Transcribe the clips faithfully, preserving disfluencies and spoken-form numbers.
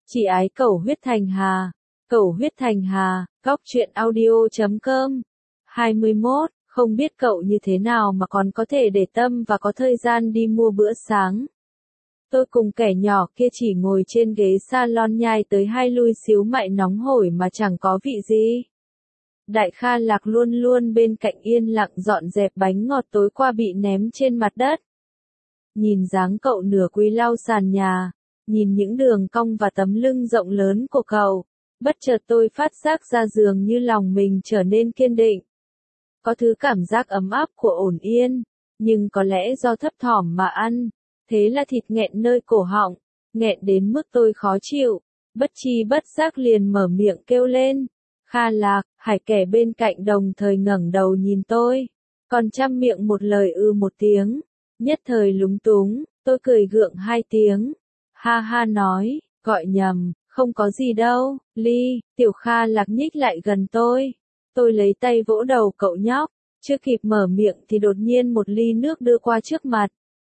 Chị ái cẩu huyết thành hà. Cẩu huyết thành hà, góc truyện audio chấm com. hai mươi mốt, không biết cậu như thế nào mà còn có thể để tâm và có thời gian đi mua bữa sáng. Tôi cùng kẻ nhỏ kia chỉ ngồi trên ghế salon nhai tới hai lui xíu mại nóng hổi mà chẳng có vị gì. Đại Kha Lạc luôn luôn bên cạnh yên lặng dọn dẹp bánh ngọt tối qua bị ném trên mặt đất. Nhìn dáng cậu nửa cúi lau sàn nhà, nhìn những đường cong và tấm lưng rộng lớn của cậu, bất chợt tôi phát giác ra dường như lòng mình trở nên kiên định. Có thứ cảm giác ấm áp của ổn yên, nhưng có lẽ do thấp thỏm mà ăn, thế là thịt nghẹn nơi cổ họng, nghẹn đến mức tôi khó chịu, bất chi bất giác liền mở miệng kêu lên. Kha Lạc, Hải kẻ bên cạnh đồng thời ngẩng đầu nhìn tôi, còn chăm miệng một lời ư một tiếng, nhất thời lúng túng, tôi cười gượng hai tiếng, ha ha nói, gọi nhầm, không có gì đâu, Ly, Tiểu Kha Lạc nhích lại gần tôi, tôi lấy tay vỗ đầu cậu nhóc, chưa kịp mở miệng thì đột nhiên một ly nước đưa qua trước mặt.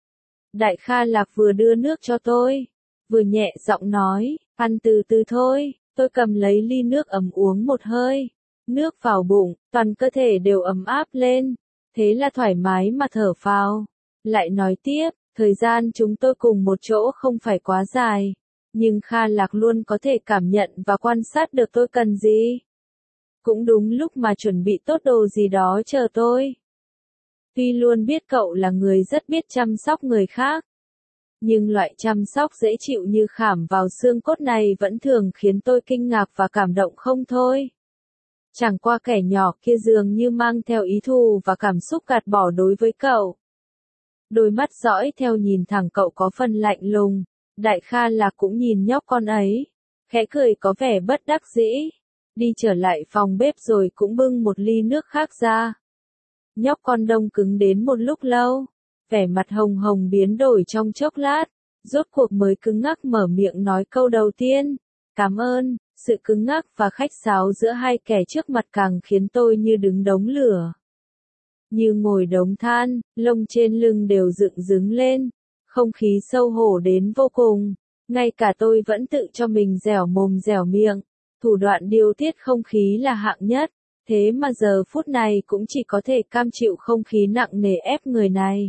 Đại Kha Lạc vừa đưa nước cho tôi, vừa nhẹ giọng nói, ăn từ từ thôi. Tôi cầm lấy ly nước ấm uống một hơi, nước vào bụng, toàn cơ thể đều ấm áp lên, thế là thoải mái mà thở phào. Lại nói tiếp, thời gian chúng tôi cùng một chỗ không phải quá dài, nhưng Kha Lạc luôn có thể cảm nhận và quan sát được tôi cần gì. Cũng đúng lúc mà chuẩn bị tốt đồ gì đó chờ tôi. Tuy luôn biết cậu là người rất biết chăm sóc người khác, nhưng loại chăm sóc dễ chịu như khảm vào xương cốt này vẫn thường khiến tôi kinh ngạc và cảm động không thôi. Chẳng qua kẻ nhỏ kia dường như mang theo ý thù và cảm xúc gạt bỏ đối với cậu. Đôi mắt dõi theo nhìn thẳng cậu có phần lạnh lùng, Đại Kha Lạc cũng nhìn nhóc con ấy, khẽ cười có vẻ bất đắc dĩ, đi trở lại phòng bếp rồi cũng bưng một ly nước khác ra. Nhóc con đông cứng đến một lúc lâu, vẻ mặt hồng hồng biến đổi trong chốc lát, rốt cuộc mới cứng ngắc mở miệng nói câu đầu tiên, cảm ơn. Sự cứng ngắc và khách sáo giữa hai kẻ trước mặt càng khiến tôi như đứng đống lửa, như ngồi đống than, lông trên lưng đều dựng đứng lên, không khí xấu hổ đến vô cùng, ngay cả tôi vẫn tự cho mình dẻo mồm dẻo miệng, thủ đoạn điều tiết không khí là hạng nhất. Thế mà giờ phút này cũng chỉ có thể cam chịu không khí nặng nề ép người này.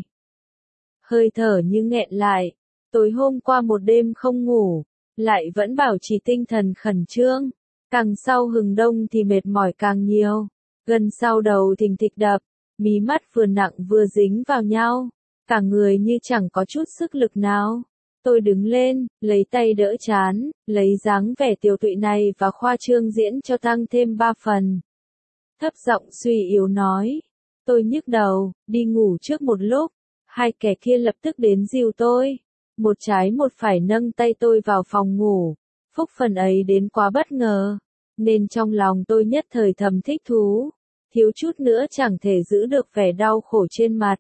Hơi thở như nghẹn lại, tối hôm qua một đêm không ngủ, lại vẫn bảo trì tinh thần khẩn trương, càng sau hừng đông thì mệt mỏi càng nhiều, gần sau đầu thình thịch đập, mí mắt vừa nặng vừa dính vào nhau, cả người như chẳng có chút sức lực nào. Tôi đứng lên, lấy tay đỡ chán, lấy dáng vẻ tiều tụy này và khoa trương diễn cho tăng thêm ba phần. Thấp giọng suy yếu nói, tôi nhức đầu, đi ngủ trước một lúc. Hai kẻ kia lập tức đến dìu tôi, một trái một phải nâng tay tôi vào phòng ngủ. Phúc phần ấy đến quá bất ngờ, nên trong lòng tôi nhất thời thầm thích thú, thiếu chút nữa chẳng thể giữ được vẻ đau khổ trên mặt.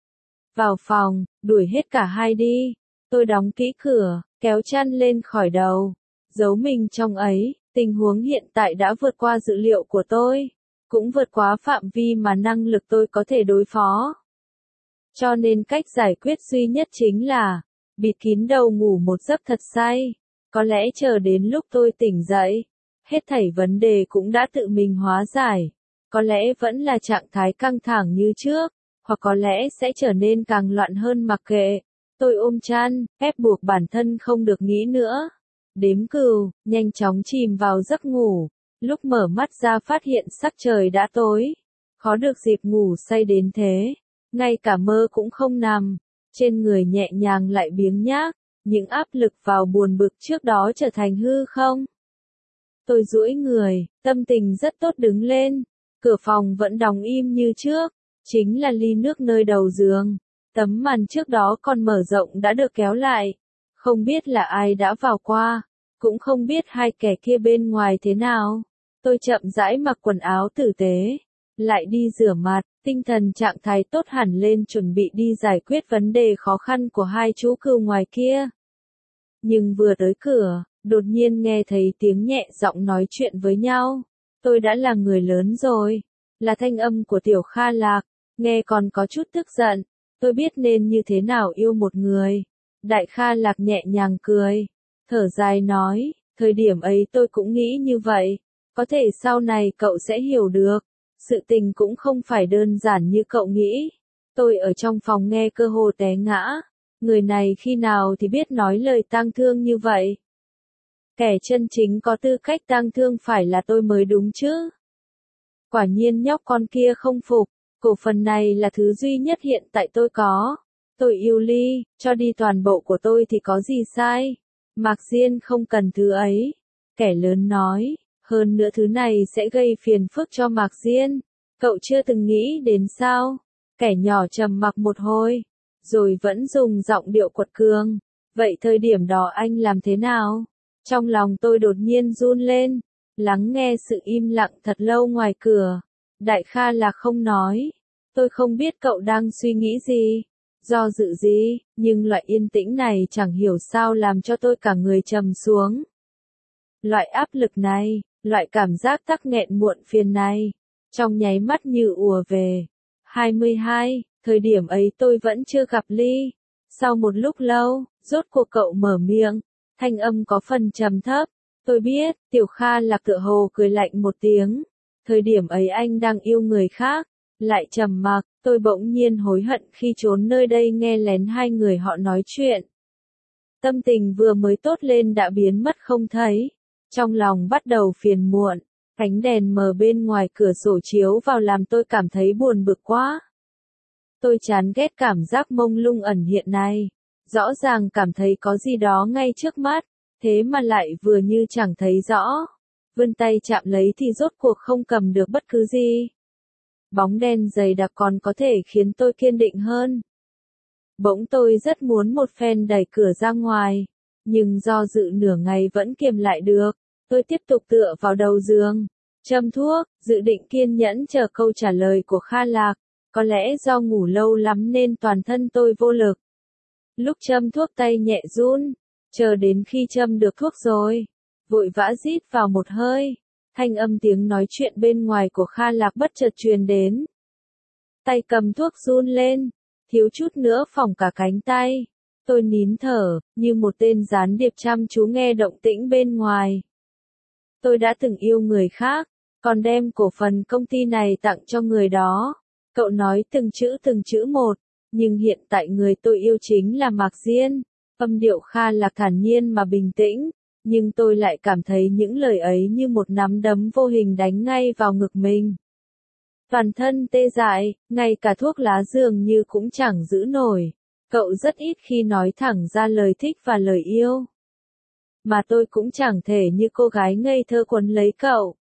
Vào phòng, đuổi hết cả hai đi. Tôi đóng kỹ cửa, kéo chăn lên khỏi đầu, giấu mình trong ấy. Tình huống hiện tại đã vượt qua dự liệu của tôi, cũng vượt quá phạm vi mà năng lực tôi có thể đối phó. Cho nên cách giải quyết duy nhất chính là bịt kín đầu ngủ một giấc thật say. Có lẽ chờ đến lúc tôi tỉnh dậy, hết thảy vấn đề cũng đã tự mình hóa giải. Có lẽ vẫn là trạng thái căng thẳng như trước, hoặc có lẽ sẽ trở nên càng loạn hơn mặc kệ. Tôi ôm chăn, ép buộc bản thân không được nghĩ nữa. Đếm cừu, nhanh chóng chìm vào giấc ngủ. Lúc mở mắt ra phát hiện sắc trời đã tối. Khó được dịp ngủ say đến thế. Ngay cả mơ cũng không nằm. Trên người nhẹ nhàng lại biếng nhác. Những áp lực vào buồn bực trước đó trở thành hư không. Tôi duỗi người, tâm tình rất tốt đứng lên. Cửa phòng vẫn đóng im như trước. Chính là ly nước nơi đầu giường. Tấm màn trước đó còn mở rộng đã được kéo lại. Không biết là ai đã vào qua. Cũng không biết hai kẻ kia bên ngoài thế nào. Tôi chậm rãi mặc quần áo tử tế. Lại đi rửa mặt, tinh thần trạng thái tốt hẳn lên chuẩn bị đi giải quyết vấn đề khó khăn của hai chú cừu ngoài kia. Nhưng vừa tới cửa, đột nhiên nghe thấy tiếng nhẹ giọng nói chuyện với nhau. Tôi đã là người lớn rồi. Là thanh âm của Tiểu Kha Lạc. Nghe còn có chút tức giận. Tôi biết nên như thế nào yêu một người. Đại Kha Lạc nhẹ nhàng cười. Thở dài nói, Thời điểm ấy tôi cũng nghĩ như vậy. Có thể sau này cậu sẽ hiểu được. Sự tình cũng không phải đơn giản như cậu nghĩ. Tôi ở trong phòng nghe cơ hồ té ngã. Người này khi nào thì biết nói lời tang thương như vậy? Kẻ chân chính có tư cách tang thương phải là tôi mới đúng chứ. Quả nhiên nhóc con kia không phục. Cổ phần này là thứ duy nhất hiện tại tôi có. Tôi yêu Ly, cho đi toàn bộ của tôi thì có gì sai. Mạc Diên không cần thứ ấy. Kẻ lớn nói, hơn nữa thứ này sẽ gây phiền phức cho Mạc Diên. Cậu chưa từng nghĩ đến sao? Kẻ nhỏ trầm mặc một hồi, rồi vẫn dùng giọng điệu quật cường. Vậy thời điểm đó anh làm thế nào? Trong lòng tôi đột nhiên run lên, lắng nghe sự im lặng thật lâu ngoài cửa. Đại Kha là không nói. Tôi không biết cậu đang suy nghĩ gì, do dự gì, nhưng loại yên tĩnh này chẳng hiểu sao làm cho tôi cả người trầm xuống. Loại áp lực này, loại cảm giác tắc nghẹn muộn phiền này, trong nháy mắt như ùa về. hai mươi hai, thời điểm ấy tôi vẫn chưa gặp Ly. Sau một lúc lâu, rốt cuộc cậu mở miệng, thanh âm có phần trầm thấp. Tôi biết, Tiểu Kha Lạc tựa hồ cười lạnh một tiếng. Thời điểm ấy anh đang yêu người khác, lại trầm mặc, tôi bỗng nhiên hối hận khi trốn nơi đây nghe lén hai người họ nói chuyện. Tâm tình vừa mới tốt lên đã biến mất không thấy. Trong lòng bắt đầu phiền muộn, ánh đèn mờ bên ngoài cửa sổ chiếu vào làm tôi cảm thấy buồn bực quá. Tôi chán ghét cảm giác mông lung ẩn hiện này. Rõ ràng cảm thấy có gì đó ngay trước mắt, thế mà lại vừa như chẳng thấy rõ. Vươn tay chạm lấy thì rốt cuộc không cầm được bất cứ gì. Bóng đen dày đặc còn có thể khiến tôi kiên định hơn. Bỗng tôi rất muốn một phen đẩy cửa ra ngoài, nhưng do dự nửa ngày vẫn kiềm lại được. Tôi tiếp tục tựa vào đầu giường, châm thuốc, dự định kiên nhẫn chờ câu trả lời của Kha Lạc. Có lẽ do ngủ lâu lắm nên toàn thân tôi vô lực. Lúc châm thuốc tay nhẹ run, chờ đến khi châm được thuốc rồi, vội vã rít vào một hơi. Thanh âm tiếng nói chuyện bên ngoài của Kha Lạc bất chợt truyền đến. Tay cầm thuốc run lên, thiếu chút nữa phỏng cả cánh tay. Tôi nín thở, như một tên gián điệp chăm chú nghe động tĩnh bên ngoài. Tôi đã từng yêu người khác, còn đem cổ phần công ty này tặng cho người đó. Cậu nói từng chữ từng chữ một, nhưng hiện tại người tôi yêu chính là Mạc Diên. Âm điệu Kha Lạc thản nhiên mà bình tĩnh, nhưng tôi lại cảm thấy những lời ấy như một nắm đấm vô hình đánh ngay vào ngực mình. Toàn thân tê dại, ngay cả thuốc lá dường như cũng chẳng giữ nổi. Cậu rất ít khi nói thẳng ra lời thích và lời yêu. Mà tôi cũng chẳng thể như cô gái ngây thơ quấn lấy cậu.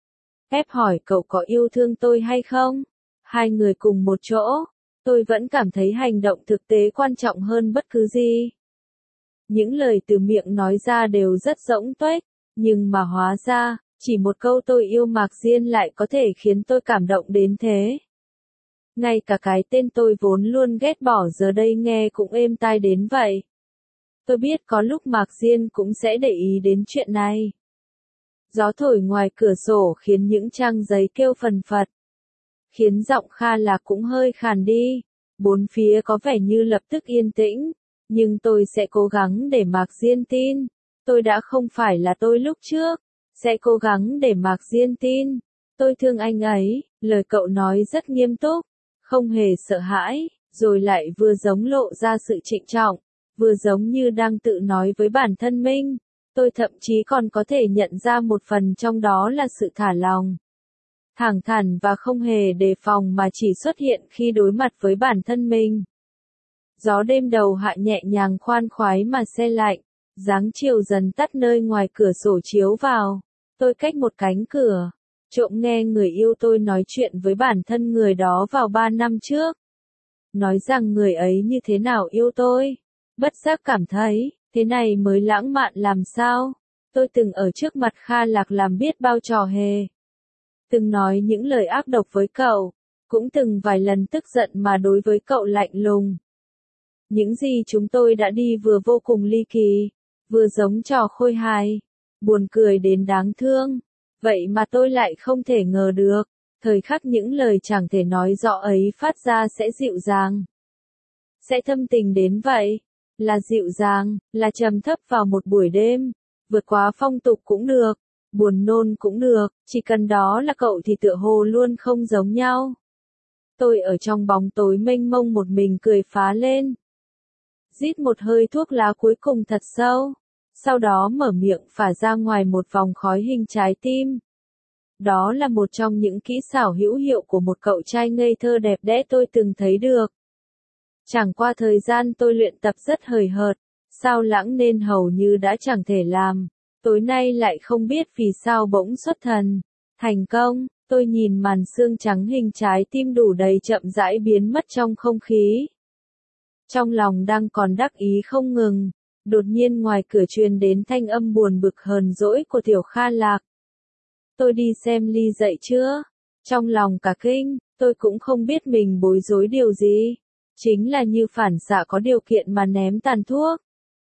Ép hỏi cậu có yêu thương tôi hay không? Hai người cùng một chỗ, tôi vẫn cảm thấy hành động thực tế quan trọng hơn bất cứ gì. Những lời từ miệng nói ra đều rất rỗng tuếch, nhưng mà hóa ra, chỉ một câu tôi yêu Mạc Diên lại có thể khiến tôi cảm động đến thế. Ngay cả cái tên tôi vốn luôn ghét bỏ giờ đây nghe cũng êm tai đến vậy. Tôi biết có lúc Mạc Diên cũng sẽ để ý đến chuyện này. Gió thổi ngoài cửa sổ khiến những trang giấy kêu phần phật. Khiến giọng Kha Lạc cũng hơi khàn đi. Bốn phía có vẻ như lập tức yên tĩnh. Nhưng tôi sẽ cố gắng để Mạc Diên tin. Tôi đã không phải là tôi lúc trước. Sẽ cố gắng để Mạc Diên tin. Tôi thương anh ấy. Lời cậu nói rất nghiêm túc. Không hề sợ hãi. Rồi lại vừa giống lộ ra sự trịnh trọng. Vừa giống như đang tự nói với bản thân mình. Tôi thậm chí còn có thể nhận ra một phần trong đó là sự thả lòng. Thẳng thắn và không hề đề phòng mà chỉ xuất hiện khi đối mặt với bản thân mình. Gió đêm đầu hạ nhẹ nhàng khoan khoái mà se lạnh, dáng chiều dần tắt nơi ngoài cửa sổ chiếu vào. Tôi cách một cánh cửa, trộm nghe người yêu tôi nói chuyện với bản thân người đó vào ba năm trước. Nói rằng người ấy như thế nào yêu tôi. Bất giác cảm thấy, thế này mới lãng mạn làm sao. Tôi từng ở trước mặt Kha Lạc làm biết bao trò hề. Từng nói những lời ác độc với cậu, cũng từng vài lần tức giận mà đối với cậu lạnh lùng. Những gì chúng tôi đã đi vừa vô cùng ly kỳ, vừa giống trò khôi hài, buồn cười đến đáng thương. Vậy mà tôi lại không thể ngờ được, thời khắc những lời chẳng thể nói rõ ấy phát ra sẽ dịu dàng. Sẽ thâm tình đến vậy, là dịu dàng, là trầm thấp vào một buổi đêm. Vượt quá phong tục cũng được, buồn nôn cũng được, chỉ cần đó là cậu thì tựa hồ luôn không giống nhau. Tôi ở trong bóng tối mênh mông một mình cười phá lên. Rít một hơi thuốc lá cuối cùng thật sâu, sau đó mở miệng phả ra ngoài một vòng khói hình trái tim. Đó là một trong những kỹ xảo hữu hiệu của một cậu trai ngây thơ đẹp đẽ tôi từng thấy được. Chẳng qua thời gian tôi luyện tập rất hời hợt, sao lãng nên hầu như đã chẳng thể làm. Tối nay lại không biết vì sao bỗng xuất thần. Thành công, tôi nhìn màn xương trắng hình trái tim đủ đầy chậm rãi biến mất trong không khí. Trong lòng đang còn đắc ý không ngừng, đột nhiên ngoài cửa truyền đến thanh âm buồn bực hờn dỗi của Tiểu Kha Lạc. Tôi đi xem Ly dậy chưa? Trong lòng cả kinh, tôi cũng không biết mình bối rối điều gì. Chính là như phản xạ có điều kiện mà ném tàn thuốc.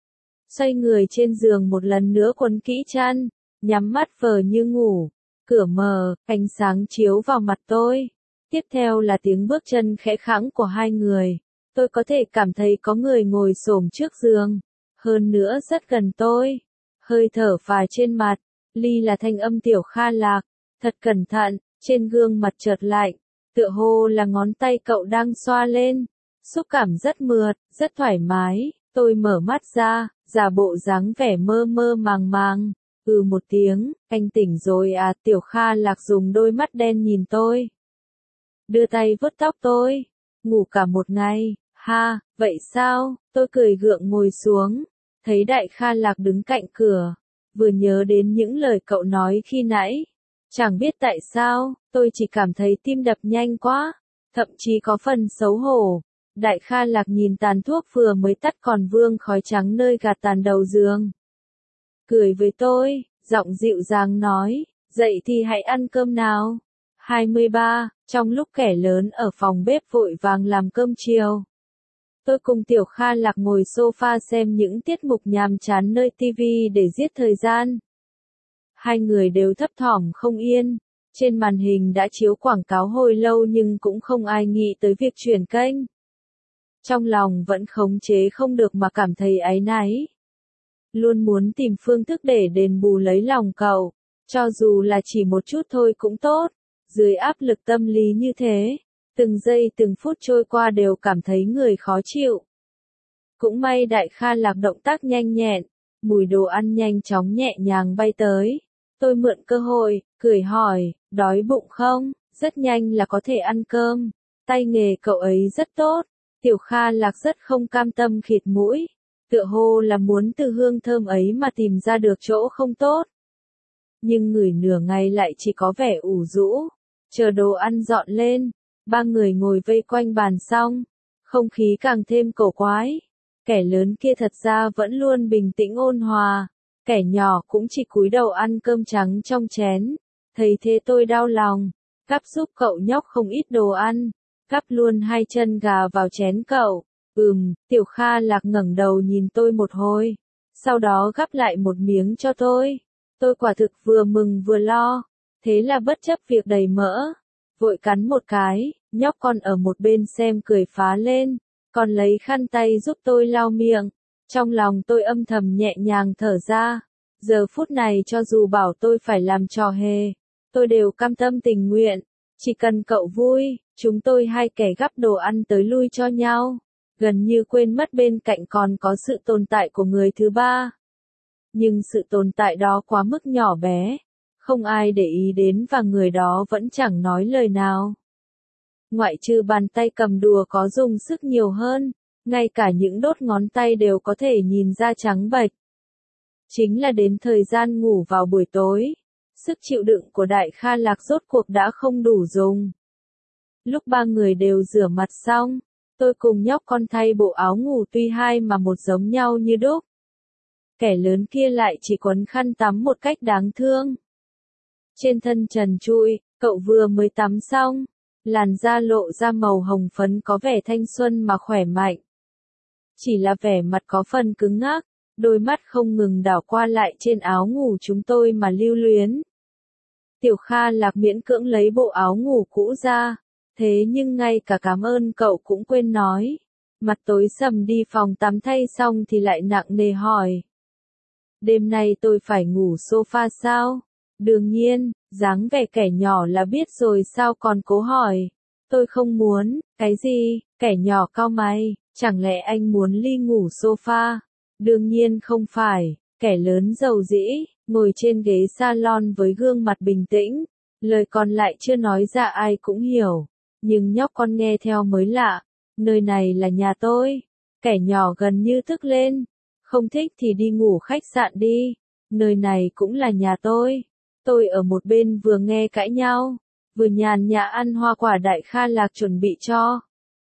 Xoay người trên giường một lần nữa quấn kỹ chăn, nhắm mắt vờ như ngủ. Cửa mờ, ánh sáng chiếu vào mặt tôi. Tiếp theo là tiếng bước chân khẽ khẳng của hai người. Tôi có thể cảm thấy có người ngồi xổm trước giường. Hơn nữa rất gần tôi. Hơi thở phà trên mặt. Ly là thanh âm Tiểu Kha Lạc. Thật cẩn thận, trên gương mặt chợt lạnh. Tựa hồ là ngón tay cậu đang xoa lên. Xúc cảm rất mượt, rất thoải mái. Tôi mở mắt ra, giả bộ dáng vẻ mơ mơ màng màng. Ừ một tiếng, anh tỉnh rồi à? Tiểu Kha Lạc dùng đôi mắt đen nhìn tôi. Đưa tay vuốt tóc tôi. Ngủ cả một ngày, ha, vậy sao? Tôi cười gượng ngồi xuống. Thấy Đại Kha Lạc đứng cạnh cửa. Vừa nhớ đến những lời cậu nói khi nãy. Chẳng biết tại sao, tôi chỉ cảm thấy tim đập nhanh quá. Thậm chí có phần xấu hổ. Đại Kha Lạc nhìn tàn thuốc vừa mới tắt còn vương khói trắng nơi gạt tàn đầu giường. Cười với tôi, giọng dịu dàng nói, dậy thì hãy ăn cơm nào. hai mươi ba, trong lúc kẻ lớn ở phòng bếp vội vàng làm cơm chiều. Tôi cùng Tiểu Kha Lạc ngồi sofa xem những tiết mục nhàm chán nơi tivi để giết thời gian. Hai người đều thấp thỏm không yên. Trên màn hình đã chiếu quảng cáo hồi lâu nhưng cũng không ai nghĩ tới việc chuyển kênh. Trong lòng vẫn khống chế không được mà cảm thấy áy náy. Luôn muốn tìm phương thức để đền bù lấy lòng cậu, cho dù là chỉ một chút thôi cũng tốt. Dưới áp lực tâm lý như thế, từng giây từng phút trôi qua đều cảm thấy người khó chịu. Cũng may Đại Kha Lạc động tác nhanh nhẹn, mùi đồ ăn nhanh chóng nhẹ nhàng bay tới. Tôi mượn cơ hội, cười hỏi, đói bụng không? Rất nhanh là có thể ăn cơm. Tay nghề cậu ấy rất tốt. Tiểu Kha Lạc rất không cam tâm khịt mũi. Tựa hồ là muốn từ hương thơm ấy mà tìm ra được chỗ không tốt. Nhưng ngửi nửa ngày lại chỉ có vẻ ủ rũ. Chờ đồ ăn dọn lên, ba người ngồi vây quanh bàn xong. Không khí càng thêm cổ quái. Kẻ lớn kia thật ra vẫn luôn bình tĩnh ôn hòa. Kẻ nhỏ cũng chỉ cúi đầu ăn cơm trắng trong chén. Thấy thế tôi đau lòng. Gắp giúp cậu nhóc không ít đồ ăn. Gắp luôn hai chân gà vào chén cậu. Ừm, Tiểu Kha Lạc ngẩng đầu nhìn tôi một hồi. Sau đó gắp lại một miếng cho tôi. Tôi quả thực vừa mừng vừa lo. Thế là bất chấp việc đầy mỡ. Vội cắn một cái, nhóc con ở một bên xem cười phá lên. Còn lấy khăn tay giúp tôi lau miệng. Trong lòng tôi âm thầm nhẹ nhàng thở ra. Giờ phút này cho dù bảo tôi phải làm trò hề, tôi đều cam tâm tình nguyện. Chỉ cần cậu vui, chúng tôi hai kẻ gắp đồ ăn tới lui cho nhau. Gần như quên mất bên cạnh còn có sự tồn tại của người thứ ba. Nhưng sự tồn tại đó quá mức nhỏ bé. Không ai để ý đến và người đó vẫn chẳng nói lời nào. Ngoại trừ bàn tay cầm đùa có dùng sức nhiều hơn, ngay cả những đốt ngón tay đều có thể nhìn ra trắng bệch. Chính là đến thời gian ngủ vào buổi tối, sức chịu đựng của Đại Kha Lạc rốt cuộc đã không đủ dùng. Lúc ba người đều rửa mặt xong, tôi cùng nhóc con thay bộ áo ngủ tuy hai mà một giống nhau như đúc. Kẻ lớn kia lại chỉ quấn khăn tắm một cách đáng thương. Trên thân trần trụi, cậu vừa mới tắm xong, làn da lộ ra màu hồng phấn có vẻ thanh xuân mà khỏe mạnh. Chỉ là vẻ mặt có phần cứng ngắc, đôi mắt không ngừng đảo qua lại trên áo ngủ chúng tôi mà lưu luyến. Tiểu Kha Lạc miễn cưỡng lấy bộ áo ngủ cũ ra, thế nhưng ngay cả cảm ơn cậu cũng quên nói. Mặt tối sầm đi phòng tắm thay xong thì lại nặng nề hỏi. Đêm nay tôi phải ngủ sofa sao? Đương nhiên, dáng vẻ kẻ nhỏ là biết rồi sao còn cố hỏi. Tôi không muốn, cái gì? Kẻ nhỏ cau mày, chẳng lẽ anh muốn Ly ngủ sofa? Đương nhiên không phải, kẻ lớn giàu dĩ, ngồi trên ghế salon với gương mặt bình tĩnh. Lời còn lại chưa nói ra ai cũng hiểu, nhưng nhóc con nghe theo mới lạ. Nơi này là nhà tôi. Kẻ nhỏ gần như thức lên. Không thích thì đi ngủ khách sạn đi. Nơi này cũng là nhà tôi. Tôi ở một bên vừa nghe cãi nhau, vừa nhàn nhã ăn hoa quả đại Kha Lạc chuẩn bị cho.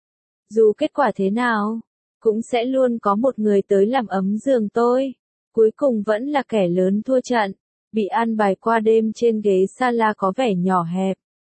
Dù kết quả thế nào, cũng sẽ luôn có một người tới làm ấm giường tôi. Cuối cùng vẫn là kẻ lớn thua trận, bị an bài qua đêm trên ghế sala có vẻ nhỏ hẹp.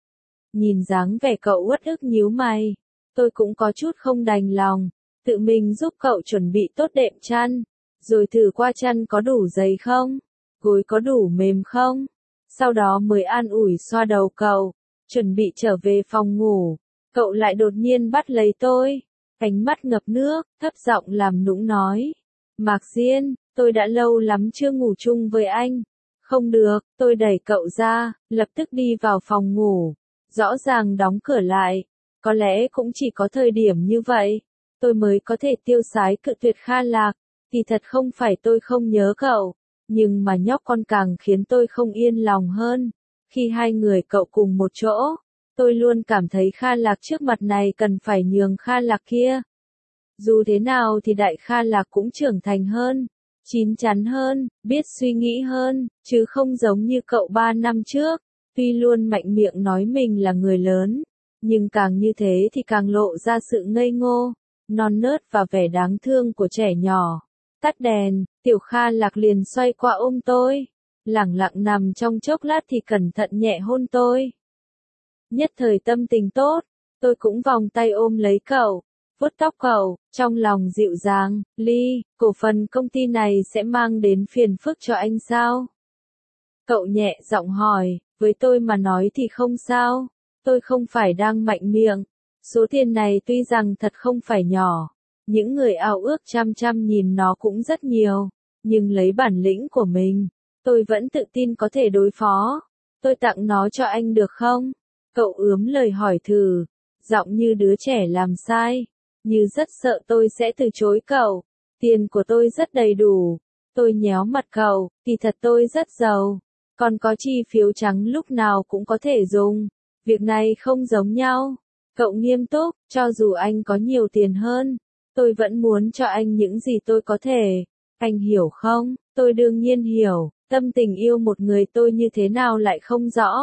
Nhìn dáng vẻ cậu uất ức nhíu mày, tôi cũng có chút không đành lòng, tự mình giúp cậu chuẩn bị tốt đệm chăn, rồi thử qua chăn có đủ dày không, gối có đủ mềm không, sau đó mới an ủi xoa đầu cậu, chuẩn bị trở về phòng ngủ. Cậu lại đột nhiên bắt lấy tôi, ánh mắt ngập nước, thấp giọng làm nũng nói. Mạc Diên, tôi đã lâu lắm chưa ngủ chung với anh. Không được, tôi đẩy cậu ra, lập tức đi vào phòng ngủ. Rõ ràng đóng cửa lại. Có lẽ cũng chỉ có thời điểm như vậy, tôi mới có thể tiêu sái cự tuyệt Kha Lạc. Thì thật không phải tôi không nhớ cậu, nhưng mà nhóc con càng khiến tôi không yên lòng hơn. Khi hai người cậu cùng một chỗ, tôi luôn cảm thấy Kha Lạc trước mặt này cần phải nhường Kha Lạc kia. Dù thế nào thì đại Kha Lạc cũng trưởng thành hơn, chín chắn hơn, biết suy nghĩ hơn, chứ không giống như cậu ba năm trước. Tuy luôn mạnh miệng nói mình là người lớn, nhưng càng như thế thì càng lộ ra sự ngây ngô, non nớt và vẻ đáng thương của trẻ nhỏ. Tắt đèn, Tiểu Kha Lạc liền xoay qua ôm tôi, lẳng lặng nằm trong chốc lát thì cẩn thận nhẹ hôn tôi. Nhất thời tâm tình tốt, tôi cũng vòng tay ôm lấy cậu, vuốt tóc cậu, trong lòng dịu dàng. Ly, cổ phần công ty này sẽ mang đến phiền phức cho anh sao? Cậu nhẹ giọng hỏi, với tôi mà nói thì không sao, tôi không phải đang mạnh miệng. Số tiền này tuy rằng thật không phải nhỏ, những người ao ước chăm chăm nhìn nó cũng rất nhiều, nhưng lấy bản lĩnh của mình, tôi vẫn tự tin có thể đối phó. Tôi tặng nó cho anh được không? Cậu ướm lời hỏi thử, giọng như đứa trẻ làm sai, như rất sợ tôi sẽ từ chối cậu. Tiền của tôi rất đầy đủ. Tôi nhéo mặt cậu, kỳ thật tôi rất giàu, còn có chi phiếu trắng lúc nào cũng có thể dùng. Việc này không giống nhau. Cậu nghiêm túc, cho dù anh có nhiều tiền hơn, tôi vẫn muốn cho anh những gì tôi có thể. Anh hiểu không? Tôi đương nhiên hiểu, tâm tình yêu một người tôi như thế nào lại không rõ.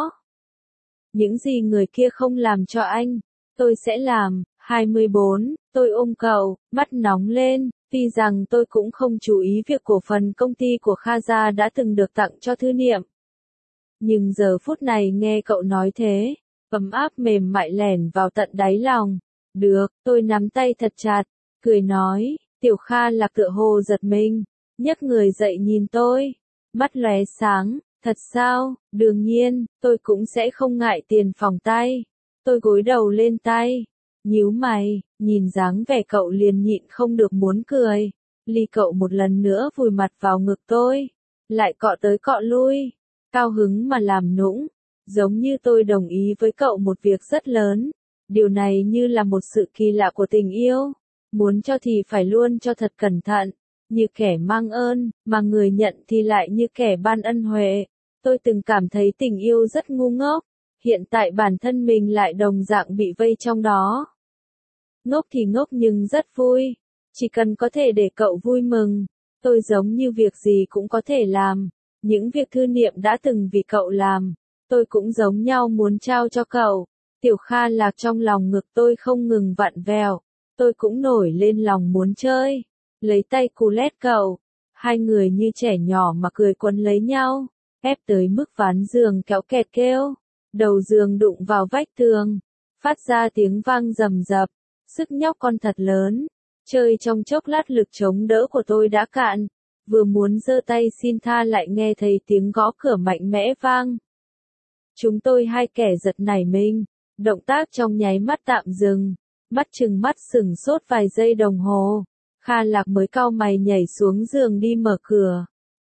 Những gì người kia không làm cho anh, tôi sẽ làm. hai mươi bốn, tôi ôm cậu, mắt nóng lên, tuy rằng tôi cũng không chú ý việc cổ phần công ty của Kha Gia đã từng được tặng cho Thư Niệm. Nhưng giờ phút này nghe cậu nói thế, ấm áp mềm mại lẻn vào tận đáy lòng. Được, tôi nắm tay thật chặt, cười nói. Tiểu Kha Lạc tựa hồ giật mình, nhấc người dậy nhìn tôi, mắt lóe sáng. Thật sao? Đương nhiên, tôi cũng sẽ không ngại tiền phòng tay. Tôi gối đầu lên tay, nhíu mày, nhìn dáng vẻ cậu liền nhịn không được muốn cười. Ly cậu một lần nữa vùi mặt vào ngực tôi, lại cọ tới cọ lui, cao hứng mà làm nũng, giống như tôi đồng ý với cậu một việc rất lớn. Điều này như là một sự kỳ lạ của tình yêu, muốn cho thì phải luôn cho thật cẩn thận, như kẻ mang ơn, mà người nhận thì lại như kẻ ban ân huệ. Tôi từng cảm thấy tình yêu rất ngu ngốc, hiện tại bản thân mình lại đồng dạng bị vây trong đó. Ngốc thì ngốc nhưng rất vui, chỉ cần có thể để cậu vui mừng, tôi giống như việc gì cũng có thể làm. Những việc Thư Niệm đã từng vì cậu làm, tôi cũng giống nhau muốn trao cho cậu. Tiểu Kha Lạc trong lòng ngực tôi không ngừng vặn vẹo, tôi cũng nổi lên lòng muốn chơi, lấy tay cù lét cậu. Hai người như trẻ nhỏ mà cười quấn lấy nhau, ép tới mức ván giường kéo kẹt kêu, đầu giường đụng vào vách tường, phát ra tiếng vang rầm rập. Sức nhóc con thật lớn, chơi trong chốc lát lực chống đỡ của tôi đã cạn, vừa muốn giơ tay xin tha lại nghe thấy tiếng gõ cửa mạnh mẽ vang. Chúng tôi hai kẻ giật nảy mình, động tác trong nháy mắt tạm dừng, mắt chừng mắt sửng sốt vài giây đồng hồ. Kha Lạc mới cau mày nhảy xuống giường đi mở cửa,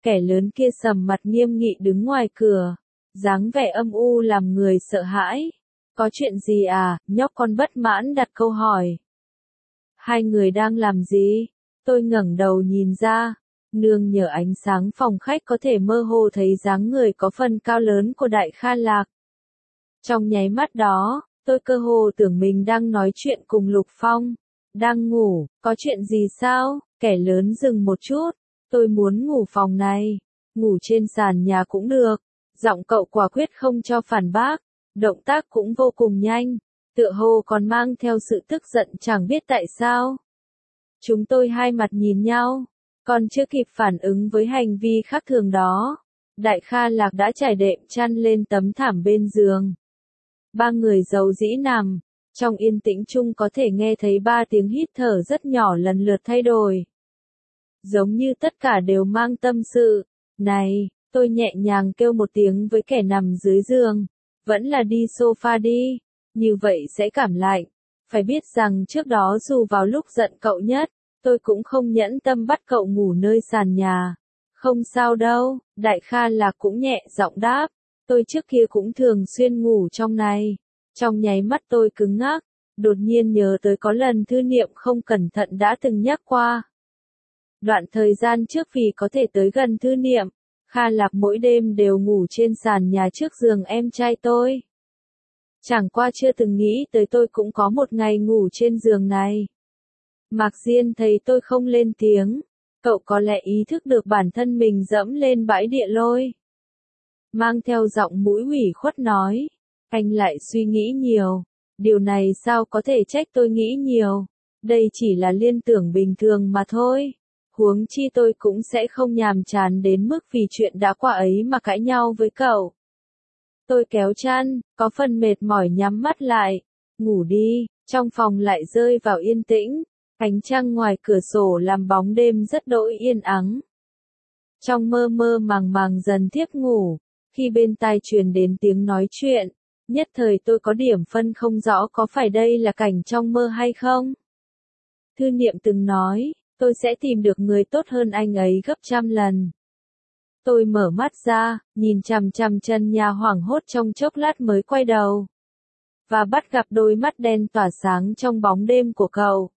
Kẻ lớn kia sầm mặt nghiêm nghị đứng ngoài cửa, dáng vẻ âm u làm người sợ hãi. Có chuyện gì à? Nhóc con bất mãn đặt câu hỏi. Hai người đang làm gì? Tôi ngẩng đầu nhìn ra, nương nhờ ánh sáng phòng khách có thể mơ hồ thấy dáng người có phần cao lớn của Đại Kha Lạc. Trong nháy mắt đó, tôi cơ hồ tưởng mình đang nói chuyện cùng Lục Phong. Đang ngủ, có chuyện gì sao? Kẻ lớn dừng một chút, tôi muốn ngủ phòng này, ngủ trên sàn nhà cũng được. Giọng cậu quả quyết không cho phản bác, động tác cũng vô cùng nhanh, tựa hồ còn mang theo sự tức giận chẳng biết tại sao. Chúng tôi hai mặt nhìn nhau, còn chưa kịp phản ứng với hành vi khác thường đó. Đại Kha Lạc đã trải đệm chăn lên tấm thảm bên giường. Ba người giàu dĩ nằm, trong yên tĩnh chung có thể nghe thấy ba tiếng hít thở rất nhỏ lần lượt thay đổi. Giống như tất cả đều mang tâm sự. Này, tôi nhẹ nhàng kêu một tiếng với kẻ nằm dưới giường. Vẫn là đi sofa đi, như vậy sẽ cảm lạnh. Phải biết rằng trước đó dù vào lúc giận cậu nhất, tôi cũng không nhẫn tâm bắt cậu ngủ nơi sàn nhà. Không sao đâu, Đại Kha Lạc cũng nhẹ giọng đáp. Tôi trước kia cũng thường xuyên ngủ trong này. Trong nháy mắt tôi cứng ngắc, đột nhiên nhớ tới có lần Thư Niệm không cẩn thận đã từng nhắc qua. Đoạn thời gian trước vì có thể tới gần Thư Niệm, Kha Lạc mỗi đêm đều ngủ trên sàn nhà trước giường em trai tôi. Chẳng qua chưa từng nghĩ tới tôi cũng có một ngày ngủ trên giường này. Mạc Diên thấy tôi không lên tiếng, cậu có lẽ ý thức được bản thân mình dẫm lên bãi địa lôi. Mang theo giọng mũi ủy khuất nói, anh lại suy nghĩ nhiều, điều này sao có thể trách tôi nghĩ nhiều, đây chỉ là liên tưởng bình thường mà thôi. Huống chi tôi cũng sẽ không nhàm chán đến mức vì chuyện đã qua ấy mà cãi nhau với cậu. Tôi kéo chăn, có phần mệt mỏi nhắm mắt lại. Ngủ đi, trong phòng lại rơi vào yên tĩnh. Ánh trăng ngoài cửa sổ làm bóng đêm rất đỗi yên ắng. Trong mơ mơ màng màng dần thiếp ngủ, khi bên tai truyền đến tiếng nói chuyện, nhất thời tôi có điểm phân không rõ có phải đây là cảnh trong mơ hay không. Thư Niệm từng nói, tôi sẽ tìm được người tốt hơn anh ấy gấp trăm lần. Tôi mở mắt ra, nhìn chằm chằm chân nhà hoảng hốt trong chốc lát mới quay đầu. Và bắt gặp đôi mắt đen tỏa sáng trong bóng đêm của cậu.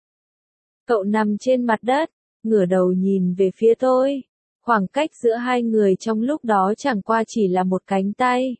Cậu nằm trên mặt đất, ngửa đầu nhìn về phía tôi. Khoảng cách giữa hai người trong lúc đó chẳng qua chỉ là một cánh tay.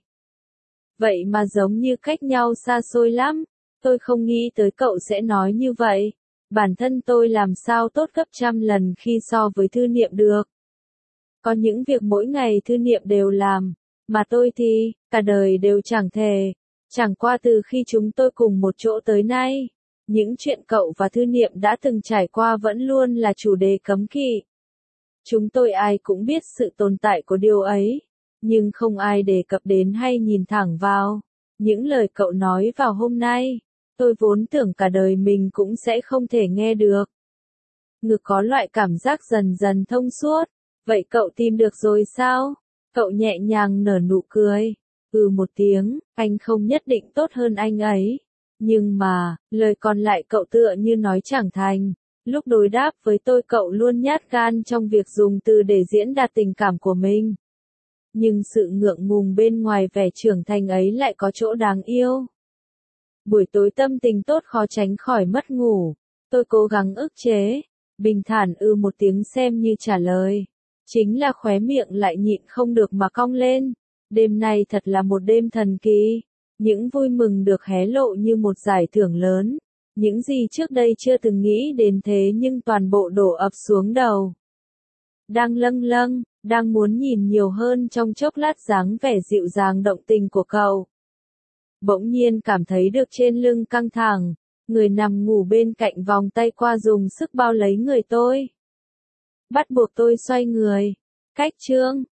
Vậy mà giống như cách nhau xa xôi lắm. Tôi không nghĩ tới cậu sẽ nói như vậy. Bản thân tôi làm sao tốt gấp trăm lần khi so với Thư Niệm được. Có những việc mỗi ngày Thư Niệm đều làm, mà tôi thì, cả đời đều chẳng thể. Chẳng qua từ khi chúng tôi cùng một chỗ tới nay, những chuyện cậu và Thư Niệm đã từng trải qua vẫn luôn là chủ đề cấm kỵ. Chúng tôi ai cũng biết sự tồn tại của điều ấy, nhưng không ai đề cập đến hay nhìn thẳng vào. Những lời cậu nói vào hôm nay, tôi vốn tưởng cả đời mình cũng sẽ không thể nghe được. Ngực có loại cảm giác dần dần thông suốt. Vậy cậu tìm được rồi sao? Cậu nhẹ nhàng nở nụ cười. Ừ một tiếng, anh không nhất định tốt hơn anh ấy. Nhưng mà, lời còn lại cậu tựa như nói chẳng thành. Lúc đối đáp với tôi cậu luôn nhát gan trong việc dùng từ để diễn đạt tình cảm của mình. Nhưng sự ngượng ngùng bên ngoài vẻ trưởng thành ấy lại có chỗ đáng yêu. Buổi tối tâm tình tốt khó tránh khỏi mất ngủ. Tôi cố gắng ức chế. Bình thản ư một tiếng xem như trả lời. Chính là khóe miệng lại nhịn không được mà cong lên. Đêm nay thật là một đêm thần kỳ. Những vui mừng được hé lộ như một giải thưởng lớn. Những gì trước đây chưa từng nghĩ đến thế nhưng toàn bộ đổ ập xuống đầu. Đang lâng lâng, đang muốn nhìn nhiều hơn trong chốc lát dáng vẻ dịu dàng động tình của cậu. Bỗng nhiên cảm thấy được trên lưng căng thẳng, người nằm ngủ bên cạnh vòng tay qua dùng sức bao lấy người tôi. Bắt buộc tôi xoay người. Cách chương